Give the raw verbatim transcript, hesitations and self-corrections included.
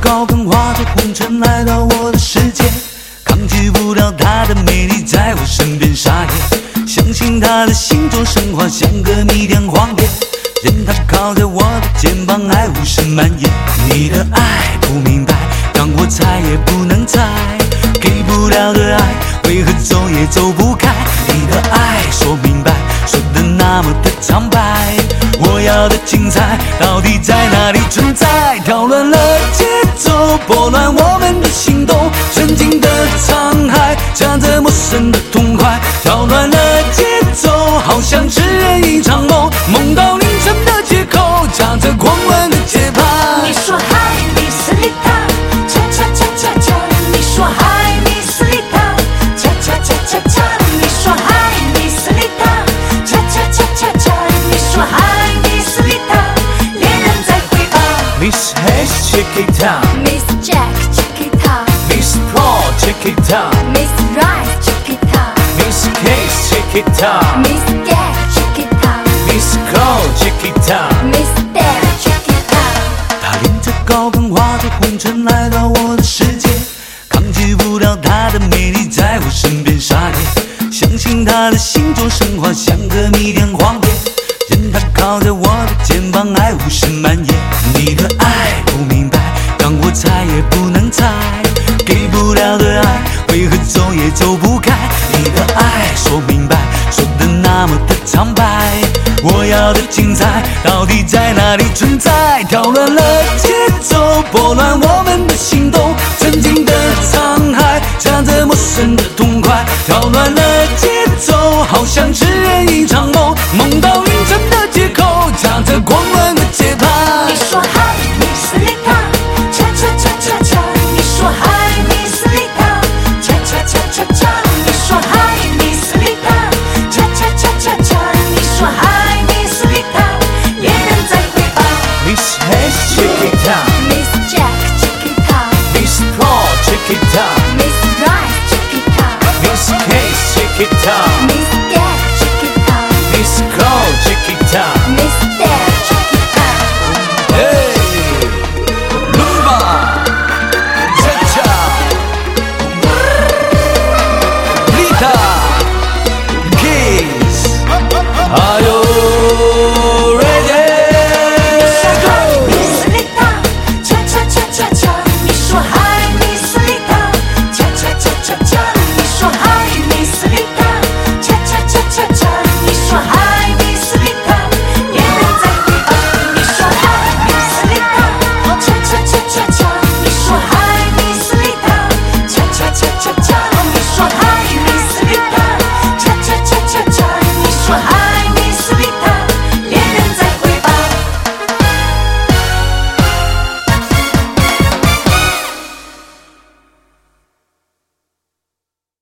高跟化作红尘来到我的世界，抗拒不了她的美丽在我身边撒野，相信她的星座神话像个弥天谎言，任她靠在我的肩膀，爱无声蔓延。你的爱不明白，让我猜也不能猜，给不了的爱为何走也走不开？你的爱说明白，说的那么的苍白，我要的精彩到底在哪里存在？挑乱了节奏，拨乱我们的心动，纯净的沧海夹着陌生的痛快，挑乱了节奏，好像痴人一场梦，梦到凌晨的街口，夹着狂乱的节拍。 你说嗨，你斯里塔，恰恰恰恰恰，你说嗨，你斯里塔，恰恰恰恰恰，你说嗨，你斯里塔，恰恰恰恰恰，你说嗨，你斯里塔，恋人在回报。 Miss Hayes, check it out. Miss Jack, check it out. Miss Paul, check it out. Miss Rice, check it out. Miss Case, check it out. Miss Gag, check it out. Miss Cole, check it out. Miss Dad, check it out. 她拎着高跟化作红尘来到我的世界，抗拒不了她的美丽在我身边撒野，相信她的星座神话像个弥天谎言，任她靠在我的肩膀，爱无声蔓延。你的爱不明白，让我猜也不能猜，给不了的爱为何走也走不开？你的爱说明白，说的那么的苍白，我要的精彩到底在哪里存在？挑乱了节奏，拨乱我们的心动，纯净的沧海夹着陌生的痛快，挑乱了节奏，好像是